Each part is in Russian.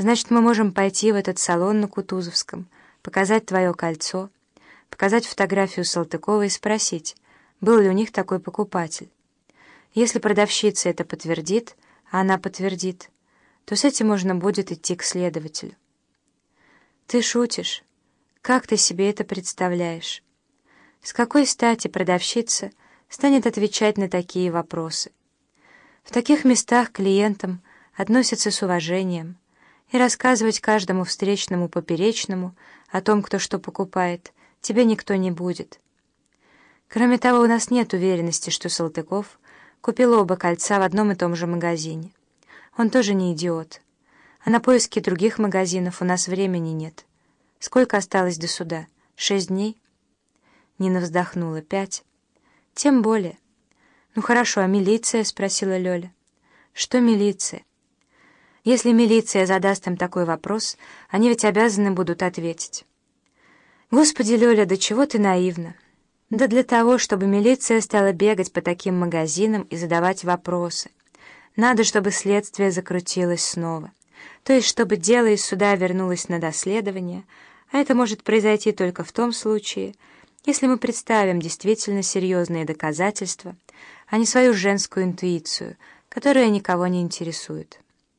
Значит, мы можем пойти в этот салон на Кутузовском, показать твое кольцо, показать фотографию Салтыкова и спросить, был ли у них такой покупатель. Если продавщица это подтвердит, а она подтвердит, то с этим можно будет идти к следователю. Ты шутишь? Как ты себе это представляешь? С какой стати продавщица станет отвечать на такие вопросы? В таких местах к клиентам относятся с уважением, и рассказывать каждому встречному поперечному о том, кто что покупает, тебе никто не будет. Кроме того, у нас нет уверенности, что Салтыков купил оба кольца в одном и том же магазине. Он тоже не идиот. А на поиски других магазинов у нас времени нет. Сколько осталось до суда? 6 дней? Нина вздохнула. 5. Тем более. Ну хорошо, а милиция? Спросила Лёля. Что милиция? Если милиция задаст им такой вопрос, они ведь обязаны будут ответить. Господи, Лёля, до чего ты наивна? Да для того, чтобы милиция стала бегать по таким магазинам и задавать вопросы. Надо, чтобы следствие закрутилось снова. То есть, чтобы дело из суда вернулось на доследование, а это может произойти только в том случае, если мы представим действительно серьезные доказательства, а не свою женскую интуицию, которая никого не интересует.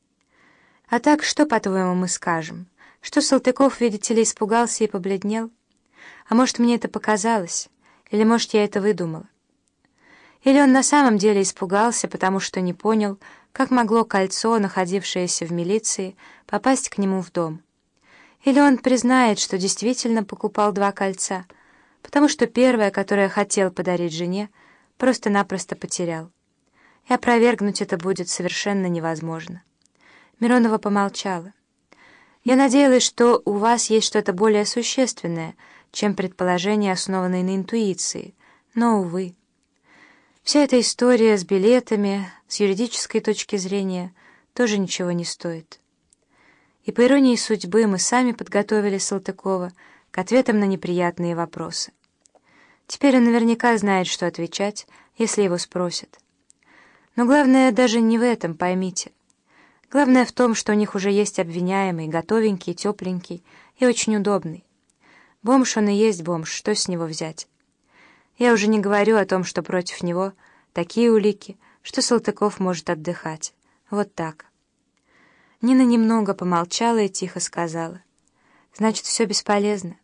А так, что, по-твоему, мы скажем? Что Салтыков, видите ли, испугался и побледнел? А может, мне это показалось? Или, может, я это выдумала? Или он на самом деле испугался, потому что не понял, как могло кольцо, находившееся в милиции, попасть к нему в дом? Или он признает, что действительно покупал 2 кольца, потому что первое, которое хотел подарить жене, просто-напросто потерял. И опровергнуть это будет совершенно невозможно. Миронова помолчала. «Я надеялась, что у вас есть что-то более существенное, чем предположения, основанные на интуиции, но, увы. Вся эта история с билетами, с юридической точки зрения, тоже ничего не стоит. И по иронии судьбы мы сами подготовили Салтыкова к ответам на неприятные вопросы. Теперь он наверняка знает, что отвечать, если его спросят. Но главное даже не в этом, поймите. Главное в том, что у них уже есть обвиняемый, готовенький, тепленький и очень удобный. Бомж он и есть бомж, что с него взять? Я уже не говорю о том, что против него такие улики, что Салтыков может отдыхать. Вот так». Нина немного помолчала и тихо сказала: «Значит, все бесполезно?»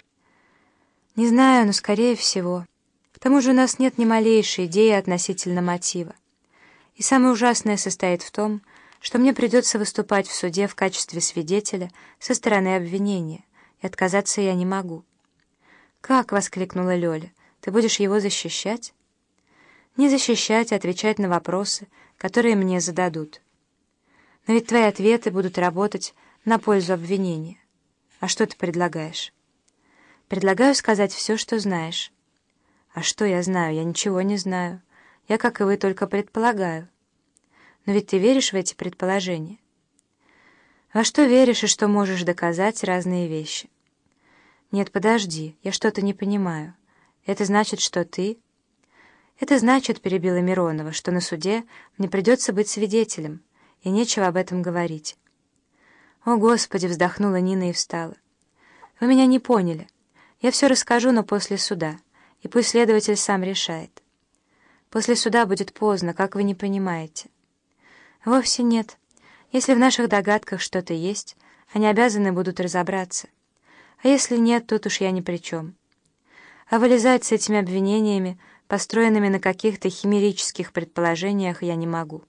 «Не знаю, но скорее всего. К тому же у нас нет ни малейшей идеи относительно мотива. И самое ужасное состоит в том, что мне придется выступать в суде в качестве свидетеля со стороны обвинения, и отказаться я не могу». «Как?» — воскликнула Лёля. «Ты будешь его защищать?» «Не защищать, а отвечать на вопросы, которые мне зададут. Но ведь твои ответы будут работать на пользу обвинения. А что ты предлагаешь?» «Предлагаю сказать все, что знаешь». «А что я знаю? Я ничего не знаю. Я, как и вы, только предполагаю». «Но ведь ты веришь в эти предположения?» «Во что веришь и что можешь доказать разные вещи?» «Нет, подожди, я что-то не понимаю. Это значит, что ты...» «Это значит, — перебила Миронова, — что на суде мне придется быть свидетелем, и нечего об этом говорить». «О, Господи!» — вздохнула Нина и встала. «Вы меня не поняли. Я все расскажу, но после суда, и пусть следователь сам решает. После суда будет поздно, как вы не понимаете». «Вовсе нет. Если в наших догадках что-то есть, они обязаны будут разобраться. А если нет, тут уж я ни при чем. А вылезать с этими обвинениями, построенными на каких-то химерических предположениях, я не могу».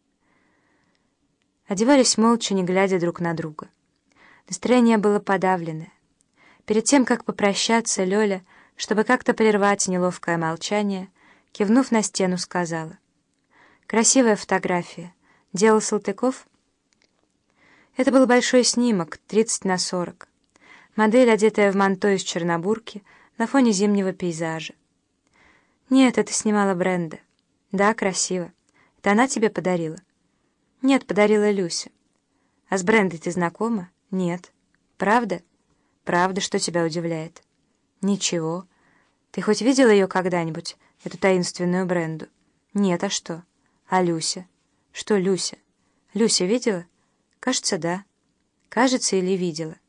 Одевались молча, не глядя друг на друга. Настроение было подавленное. Перед тем, как попрощаться, Лёля, чтобы как-то прервать неловкое молчание, кивнув на стену, сказала: «Красивая фотография. Делал Салтыков?» Это был большой снимок, 30×40. Модель, одетая в манто из чернобурки, на фоне зимнего пейзажа. «Нет, это снимала Бренда». «Да, красиво. Это она тебе подарила?» «Нет, подарила Люся». «А с Брендой ты знакома?» «Нет». «Правда?» «Правда, что тебя удивляет?» «Ничего. Ты хоть видела ее когда-нибудь, эту таинственную Бренду?» «Нет, а что?» «А Люся?» «Что Люся?» «Люся видела?» «Кажется, да». Кажется, или видела?